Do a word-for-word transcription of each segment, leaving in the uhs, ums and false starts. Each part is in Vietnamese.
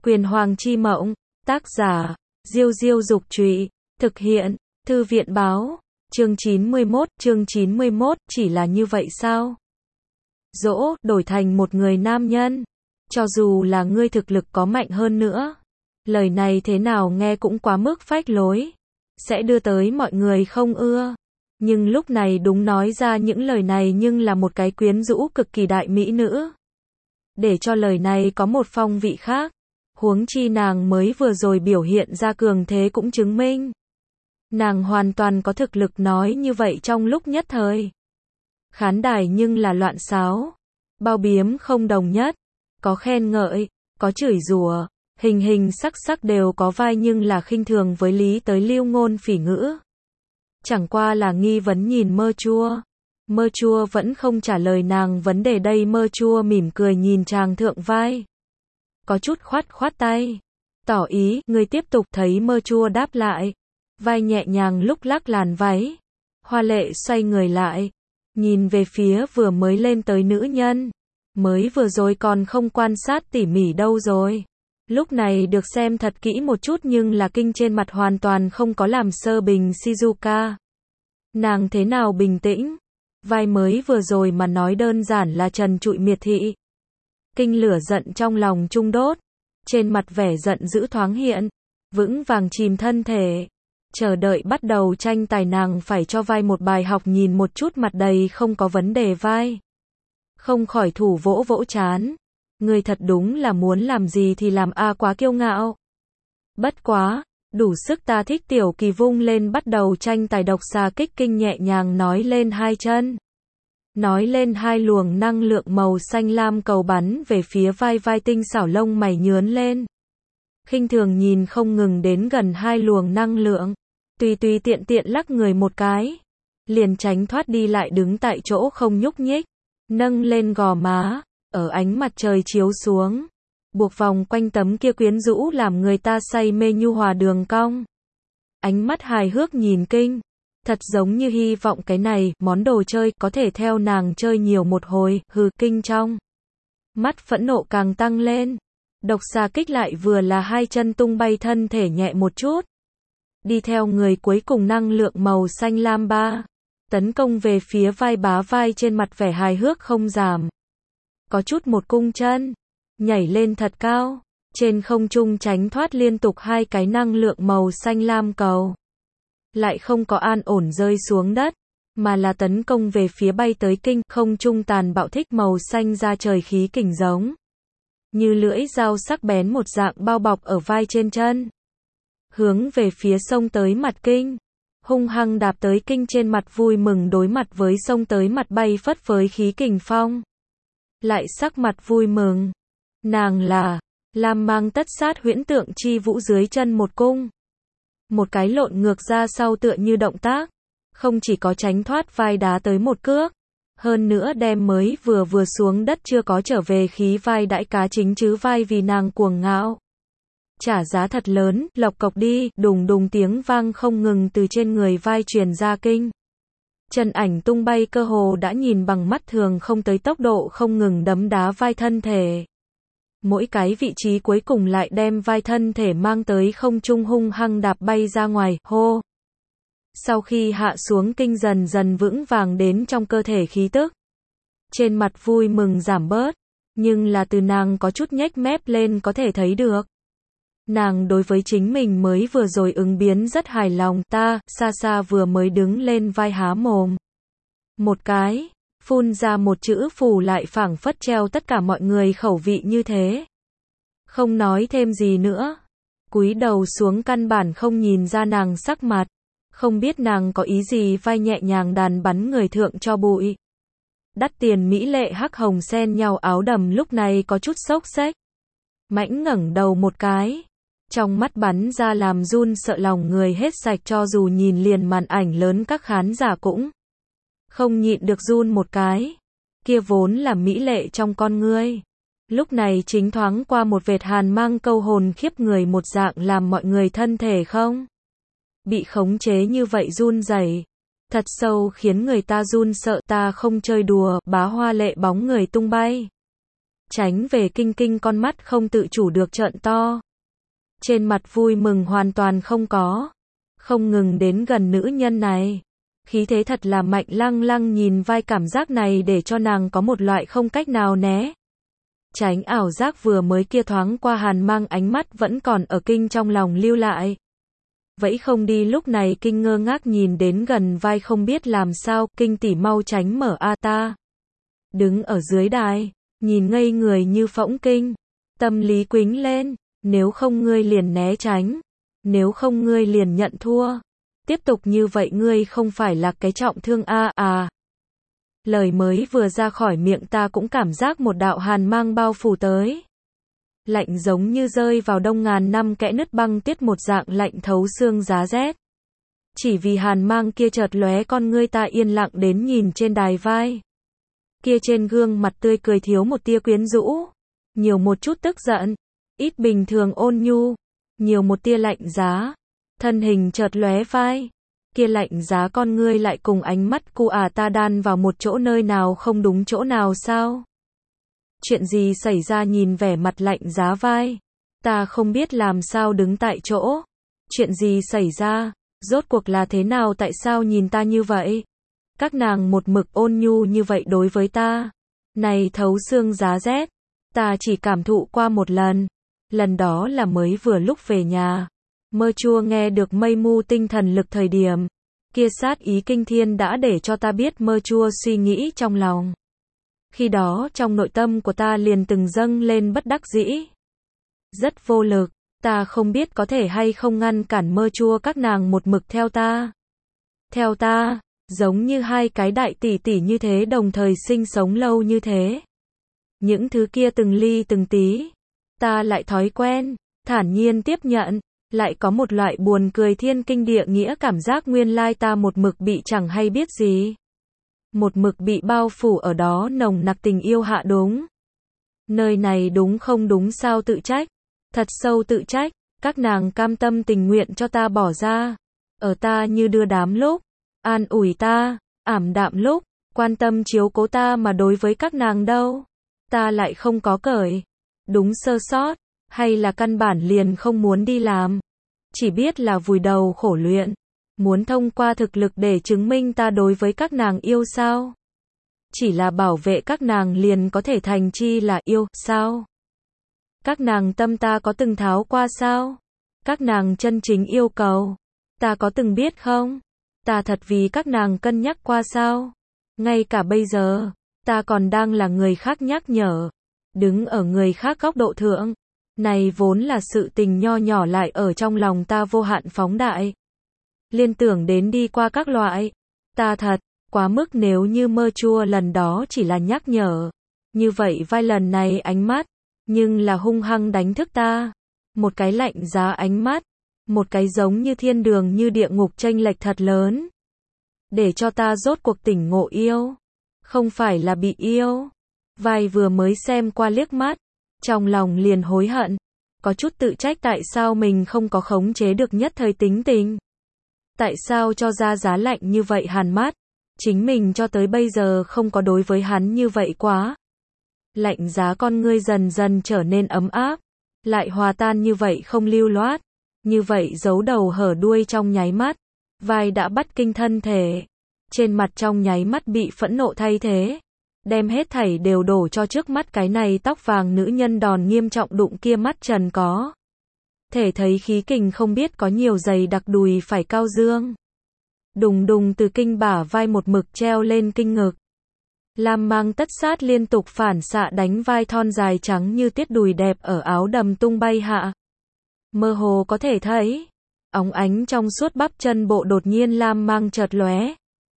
Quyền Hoàng chi mộng, tác giả, Diêu Diêu Dục Trụy, thực hiện, Thư viện báo, chương chín mươi mốt, chương chín mươi mốt, chỉ là như vậy sao? Dỗ, đổi thành một người nam nhân, cho dù là ngươi thực lực có mạnh hơn nữa, lời này thế nào nghe cũng quá mức phách lối, sẽ đưa tới mọi người không ưa. Nhưng lúc này đúng nói ra những lời này nhưng là một cái quyến rũ cực kỳ đại mỹ nữ. Để cho lời này có một phong vị khác, huống chi nàng mới vừa rồi biểu hiện ra cường thế cũng chứng minh. Nàng hoàn toàn có thực lực nói như vậy trong lúc nhất thời. Khán đài nhưng là loạn xáo, bao biếm không đồng nhất, có khen ngợi, có chửi rủa, hình hình sắc sắc đều có vai nhưng là khinh thường với lý tới lưu ngôn phỉ ngữ. Chẳng qua là nghi vấn nhìn mơ chua. Mơ chua vẫn không trả lời nàng vấn đề đây, mơ chua mỉm cười nhìn chàng thượng vai. Có chút khoát khoát tay, tỏ ý, người tiếp tục, thấy mơ chua đáp lại. Vai nhẹ nhàng lúc lắc làn váy. Hoa lệ xoay người lại, nhìn về phía vừa mới lên tới nữ nhân. Mới vừa rồi còn không quan sát tỉ mỉ đâu rồi. Lúc này được xem thật kỹ một chút nhưng là kinh trên mặt hoàn toàn không có làm sơ bình Shizuka. Nàng thế nào bình tĩnh? Vai mới vừa rồi mà nói đơn giản là trần trụi miệt thị. Kinh lửa giận trong lòng trung đốt, trên mặt vẻ giận dữ thoáng hiện, vững vàng chìm thân thể. Chờ đợi bắt đầu tranh tài nàng phải cho vai một bài học, nhìn một chút mặt đầy không có vấn đề vai. Không khỏi thủ vỗ vỗ chán. Người thật đúng là muốn làm gì thì làm a, quá kiêu ngạo. Bất quá, đủ sức ta thích. Tiểu Kỳ vung lên bắt đầu tranh tài độc xà kích kinh, nhẹ nhàng nói lên hai chân. Nói lên hai luồng năng lượng màu xanh lam cầu bắn về phía vai, vai tinh xảo lông mày nhướn lên. Khinh thường nhìn không ngừng đến gần hai luồng năng lượng. Tùy tùy tiện tiện lắc người một cái. Liền tránh thoát đi lại đứng tại chỗ không nhúc nhích. Nâng lên gò má, ở ánh mặt trời chiếu xuống. Buộc vòng quanh tấm kia quyến rũ làm người ta say mê nhu hòa đường cong. Ánh mắt hài hước nhìn kinh. Thật giống như hy vọng cái này, món đồ chơi, có thể theo nàng chơi nhiều một hồi, hừ, kinh trong. Mắt phẫn nộ càng tăng lên. Độc xà kích lại vừa là hai chân tung bay, thân thể nhẹ một chút. Đi theo người cuối cùng năng lượng màu xanh lam ba. Tấn công về phía vai, bá vai trên mặt vẻ hài hước không giảm. Có chút một cung chân. Nhảy lên thật cao. Trên không trung tránh thoát liên tục hai cái năng lượng màu xanh lam cầu. Lại không có an ổn rơi xuống đất, mà là tấn công về phía bay tới kinh, không trung tàn bạo thích màu xanh ra trời khí kình giống. Như lưỡi dao sắc bén một dạng bao bọc ở vai trên chân. Hướng về phía sông tới mặt kinh. Hung hăng đạp tới kinh, trên mặt vui mừng đối mặt với sông tới mặt bay phất với khí kình phong. Lại sắc mặt vui mừng. Nàng là, làm mang tất sát huyễn tượng chi vũ dưới chân một cung. Một cái lộn ngược ra sau tựa như động tác. Không chỉ có tránh thoát vai đá tới một cước. Hơn nữa đem mới vừa vừa xuống đất chưa có trở về khí vai đãi cá chính chứ vai vì nàng cuồng ngạo. Trả giá thật lớn, lộc cộc đi, đùng đùng tiếng vang không ngừng từ trên người vai truyền ra kinh. Chân ảnh tung bay cơ hồ đã nhìn bằng mắt thường không tới tốc độ không ngừng đấm đá vai thân thể. Mỗi cái vị trí cuối cùng lại đem vai thân thể mang tới không trung hung hăng đạp bay ra ngoài, hô. Sau khi hạ xuống kinh dần dần vững vàng đến trong cơ thể khí tức. Trên mặt vui mừng giảm bớt, nhưng là từ nàng có chút nhếch mép lên có thể thấy được. Nàng đối với chính mình mới vừa rồi ứng biến rất hài lòng, ta, xa xa vừa mới đứng lên vai há mồm. Một cái, phun ra một chữ phù lại phảng phất treo tất cả mọi người khẩu vị như thế. Không nói thêm gì nữa. Cúi đầu xuống căn bản không nhìn ra nàng sắc mặt. Không biết nàng có ý gì, vai nhẹ nhàng đàn bắn người thượng cho bụi. Đắt tiền mỹ lệ hắc hồng xen nhau áo đầm lúc này có chút xốc xếch. Mãnh ngẩng đầu một cái. Trong mắt bắn ra làm run sợ lòng người hết sạch, cho dù nhìn liền màn ảnh lớn các khán giả cũng không nhịn được run một cái. Kia vốn là mỹ lệ trong con ngươi. Lúc này chính thoáng qua một vệt hàn mang câu hồn khiếp người một dạng làm mọi người thân thể không bị khống chế như vậy run rẩy. Thật sâu khiến người ta run sợ, ta không chơi đùa, bá hoa lệ bóng người tung bay. Tránh về kinh kinh con mắt không tự chủ được trợn to. Trên mặt vui mừng hoàn toàn không có. Không ngừng đến gần nữ nhân này. Khí thế thật là mạnh, lăng lăng nhìn vai, cảm giác này để cho nàng có một loại không cách nào né tránh ảo giác vừa mới kia thoáng qua, Hàn Mang ánh mắt vẫn còn ở kinh trong lòng lưu lại. Vẫy không đi, lúc này kinh ngơ ngác nhìn đến gần vai, không biết làm sao, kinh tỷ mau tránh mở a ta. Đứng ở dưới đài, nhìn ngây người như phỗng, kinh. Tâm lý quính lên, nếu không ngươi liền né tránh, nếu không ngươi liền nhận thua. Tiếp tục như vậy ngươi không phải là cái trọng thương a à. Lời mới vừa ra khỏi miệng ta cũng cảm giác một đạo hàn mang bao phủ tới. Lạnh giống như rơi vào đông ngàn năm kẽ nứt băng tiết, một dạng lạnh thấu xương giá rét. Chỉ vì hàn mang kia chợt lóe, con ngươi ta yên lặng đến nhìn trên đài vai. Kia trên gương mặt tươi cười thiếu một tia quyến rũ, nhiều một chút tức giận, ít bình thường ôn nhu, nhiều một tia lạnh giá. Thân hình chợt lóe vai, kia lạnh giá con ngươi lại cùng ánh mắt cu à ta đan vào một chỗ, nơi nào không đúng chỗ nào sao? Chuyện gì xảy ra? Nhìn vẻ mặt lạnh giá vai, ta không biết làm sao đứng tại chỗ. Chuyện gì xảy ra? Rốt cuộc là thế nào? Tại sao nhìn ta như vậy? Các nàng một mực ôn nhu như vậy đối với ta. Này thấu xương giá rét, ta chỉ cảm thụ qua một lần. Lần đó là mới vừa lúc về nhà. Mơ chua nghe được mây mu tinh thần lực thời điểm. Kia sát ý kinh thiên đã để cho ta biết mơ chua suy nghĩ trong lòng. Khi đó trong nội tâm của ta liền từng dâng lên bất đắc dĩ. Rất vô lực, ta không biết có thể hay không ngăn cản mơ chua các nàng một mực theo ta. Theo ta, giống như hai cái đại tỷ tỷ như thế, đồng thời sinh sống lâu như thế. Những thứ kia từng ly từng tí, ta lại thói quen, thản nhiên tiếp nhận. Lại có một loại buồn cười thiên kinh địa nghĩa cảm giác, nguyên lai ta một mực bị chẳng hay biết gì. Một mực bị bao phủ ở đó nồng nặc tình yêu hạ. Đúng. Nơi này đúng không đúng sao? Tự trách. Thật sâu tự trách. Các nàng cam tâm tình nguyện cho ta bỏ ra. Ở ta như đưa đám lúc. An ủi ta. Ảm đạm lúc. Quan tâm chiếu cố ta, mà đối với các nàng đâu. Ta lại không có cởi. Đúng sơ sót. Hay là căn bản liền không muốn đi làm. Chỉ biết là vùi đầu khổ luyện. Muốn thông qua thực lực để chứng minh ta đối với các nàng yêu sao? Chỉ là bảo vệ các nàng liền có thể thành chi là yêu sao? Các nàng tâm ta có từng tháo qua sao? Các nàng chân chính yêu cầu, ta có từng biết không? Ta thật vì các nàng cân nhắc qua sao? Ngay cả bây giờ, ta còn đang là người khác nhắc nhở. Đứng ở người khác góc độ thượng. Này vốn là sự tình nho nhỏ, lại ở trong lòng ta vô hạn phóng đại. Liên tưởng đến đi qua các loại. Ta thật, quá mức. Nếu như mơ chua lần đó chỉ là nhắc nhở. Như vậy vai lần này ánh mắt, nhưng là hung hăng đánh thức ta. Một cái lạnh giá ánh mắt. Một cái giống như thiên đường như địa ngục, chênh lệch thật lớn. Để cho ta rốt cuộc tỉnh ngộ yêu. Không phải là bị yêu. Vai vừa mới xem qua liếc mắt. Trong lòng liền hối hận. Có chút tự trách tại sao mình không có khống chế được nhất thời tính tình. Tại sao cho ra giá lạnh như vậy hàn mắt. Chính mình cho tới bây giờ không có đối với hắn như vậy quá. Lạnh giá con ngươi dần dần trở nên ấm áp. Lại hòa tan như vậy không lưu loát. Như vậy giấu đầu hở đuôi trong nháy mắt. Vai đã bắt kinh thân thể. Trên mặt trong nháy mắt bị phẫn nộ thay thế. Đem hết thảy đều đổ cho trước mắt cái này tóc vàng nữ nhân đòn nghiêm trọng đụng kia mắt trần có. Thể thấy khí kình không biết có nhiều dày đặc, đùi phải cao dương. Đùng đùng từ kinh bả vai một mực treo lên kinh ngực. Lam mang tất sát liên tục phản xạ đánh vai thon dài trắng như tiết đùi đẹp ở áo đầm tung bay hạ. Mơ hồ có thể thấy. Óng ánh trong suốt bắp chân bộ đột nhiên lam mang chợt lóe.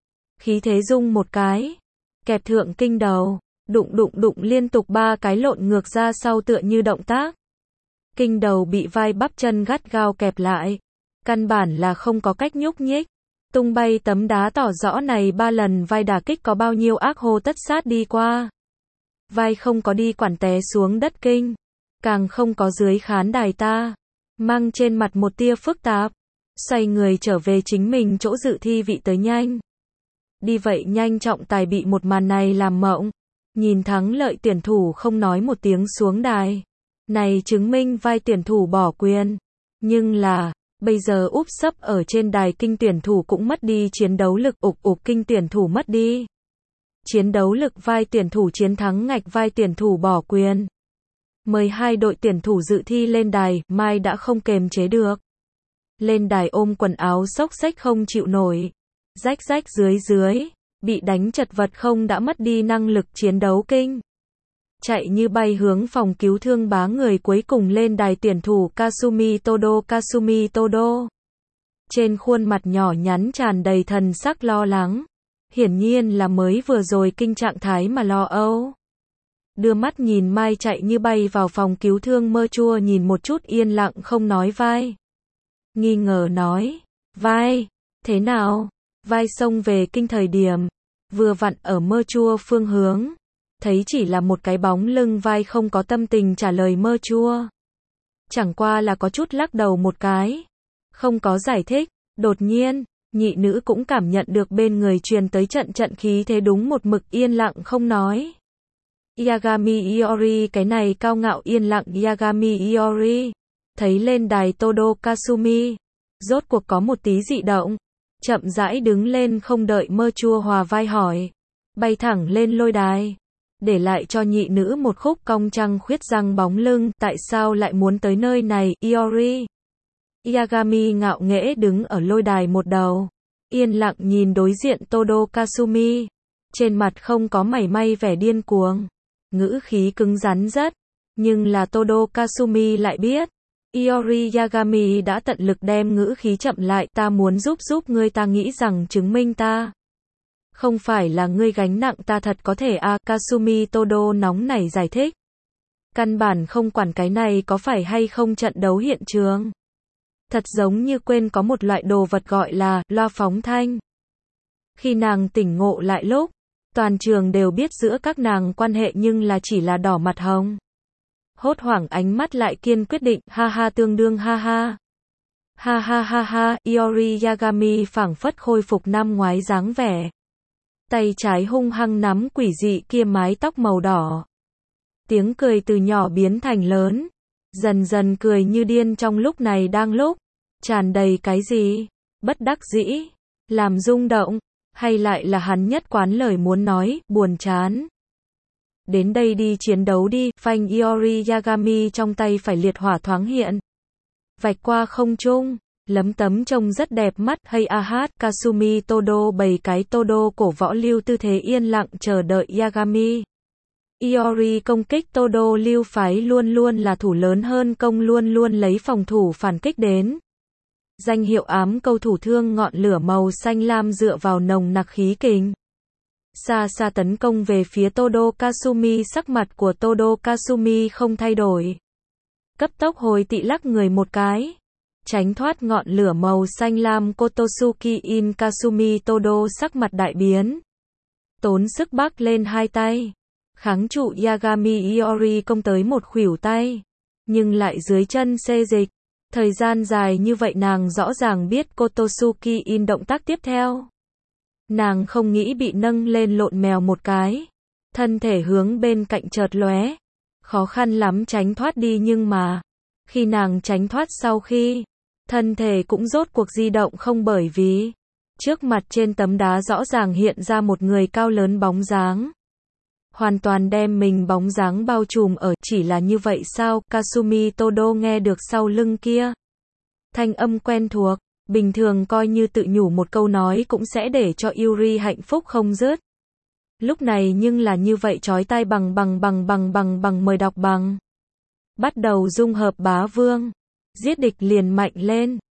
Khí thế rung một cái. Kẹp thượng kinh đầu, đụng đụng đụng liên tục ba cái lộn ngược ra sau tựa như động tác. Kinh đầu bị vai bắp chân gắt gao kẹp lại. Căn bản là không có cách nhúc nhích. Tung bay tấm đá tỏ rõ này ba lần vai đả kích có bao nhiêu ác hô tất sát đi qua. Vai không có đi quản té xuống đất kinh. Càng không có dưới khán đài ta. Mang trên mặt một tia phức tạp. Xoay người trở về chính mình chỗ dự thi vị tới nhanh. Đi vậy nhanh trọng tài bị một màn này làm mộng. Nhìn thắng lợi tuyển thủ không nói một tiếng xuống đài. Này chứng minh vai tuyển thủ bỏ quyền. Nhưng là, bây giờ úp sấp ở trên đài kinh tuyển thủ cũng mất đi chiến đấu lực, ục ục kinh tuyển thủ mất đi chiến đấu lực, vai tuyển thủ chiến thắng ngạch vai tuyển thủ bỏ quyền. Mời hai đội tuyển thủ dự thi lên đài, Mai đã không kềm chế được. Lên đài ôm quần áo xốc xếch không chịu nổi. Rách rách dưới dưới, bị đánh chật vật không đã mất đi năng lực chiến đấu kinh. Chạy như bay hướng phòng cứu thương bá người cuối cùng lên đài tuyển thủ Kasumi Todo Kasumi Todo. Trên khuôn mặt nhỏ nhắn tràn đầy thần sắc lo lắng. Hiển nhiên là mới vừa rồi kinh trạng thái mà lo âu. Đưa mắt nhìn Mai chạy như bay vào phòng cứu thương, mơ chua nhìn một chút yên lặng không nói vai. Nghi ngờ nói, vai, thế nào? Vai xông về kinh thời điểm, vừa vặn ở mơ chua phương hướng. Thấy chỉ là một cái bóng lưng, vai không có tâm tình trả lời mơ chua. Chẳng qua là có chút lắc đầu một cái. Không có giải thích, đột nhiên, nhị nữ cũng cảm nhận được bên người truyền tới trận trận khí thế, đúng một mực yên lặng không nói. Yagami Iori, cái này cao ngạo yên lặng Yagami Iori. Thấy lên đài Todo Kasumi, rốt cuộc có một tí dị động. Chậm rãi đứng lên không đợi mơ chua hòa vai hỏi. Bay thẳng lên lôi đài. Để lại cho nhị nữ một khúc cong trăng khuyết răng bóng lưng. Tại sao lại muốn tới nơi này, Iori? Yagami ngạo nghễ đứng ở lôi đài một đầu. Yên lặng nhìn đối diện Todo Kasumi. Trên mặt không có mảy may vẻ điên cuồng. Ngữ khí cứng rắn rất. Nhưng là Todo Kasumi lại biết. Iori Yagami đã tận lực đem ngữ khí chậm lại. Ta muốn giúp giúp ngươi, ta nghĩ rằng chứng minh ta. Không phải là ngươi gánh nặng, ta thật có thể à, Kasumi Todo nóng nảy giải thích. Căn bản không quản cái này có phải hay không trận đấu hiện trường. Thật giống như quên có một loại đồ vật gọi là loa phóng thanh. Khi nàng tỉnh ngộ lại lúc, toàn trường đều biết giữa các nàng quan hệ nhưng là chỉ là đỏ mặt hồng. Hốt hoảng ánh mắt lại kiên quyết định, ha ha tương đương ha ha. Ha ha ha ha, Iori Yagami phảng phất khôi phục năm ngoái dáng vẻ. Tay trái hung hăng nắm quỷ dị kia mái tóc màu đỏ. Tiếng cười từ nhỏ biến thành lớn. Dần dần cười như điên, trong lúc này đang lúc. Tràn đầy cái gì? Bất đắc dĩ. Làm rung động. Hay lại là hắn nhất quán lời muốn nói, buồn chán. Đến đây đi, chiến đấu đi. Phanh Iori Yagami trong tay phải liệt hỏa thoáng hiện. Vạch qua không trung. Lấm tấm trông rất đẹp mắt. Hay a hát, Kasumi Todo bày cái Todo cổ võ lưu tư thế yên lặng chờ đợi Yagami. Iori công kích Todo lưu phái luôn luôn là thủ lớn hơn công, luôn luôn lấy phòng thủ phản kích đến. Danh hiệu ám câu thủ thương ngọn lửa màu xanh lam dựa vào nồng nặc khí kình. Xa xa tấn công về phía Todo Kasumi, sắc mặt của Todo Kasumi không thay đổi. Cấp tốc hồi tị lắc người một cái. Tránh thoát ngọn lửa màu xanh lam Kotosuki in Kasumi, Todo sắc mặt đại biến. Tốn sức bắc lên hai tay. Kháng trụ Yagami Iori công tới một khuỷu tay. Nhưng lại dưới chân xê dịch. Thời gian dài như vậy nàng rõ ràng biết Kotosuki in động tác tiếp theo. Nàng không nghĩ bị nâng lên lộn mèo một cái. Thân thể hướng bên cạnh chợt lóe. Khó khăn lắm tránh thoát đi, nhưng mà khi nàng tránh thoát sau khi, thân thể cũng rốt cuộc di động không, bởi vì trước mặt trên tấm đá rõ ràng hiện ra một người cao lớn bóng dáng. Hoàn toàn đem mình bóng dáng bao trùm ở, chỉ là như vậy sao? Kasumi Todo nghe được sau lưng kia thanh âm quen thuộc, bình thường coi như tự nhủ một câu nói cũng sẽ để cho Yuri hạnh phúc không dứt. Lúc này nhưng là như vậy chói tai, bằng bằng bằng bằng bằng bằng, mời đọc bằng. Bắt đầu dung hợp bá vương, giết địch liền mạnh lên.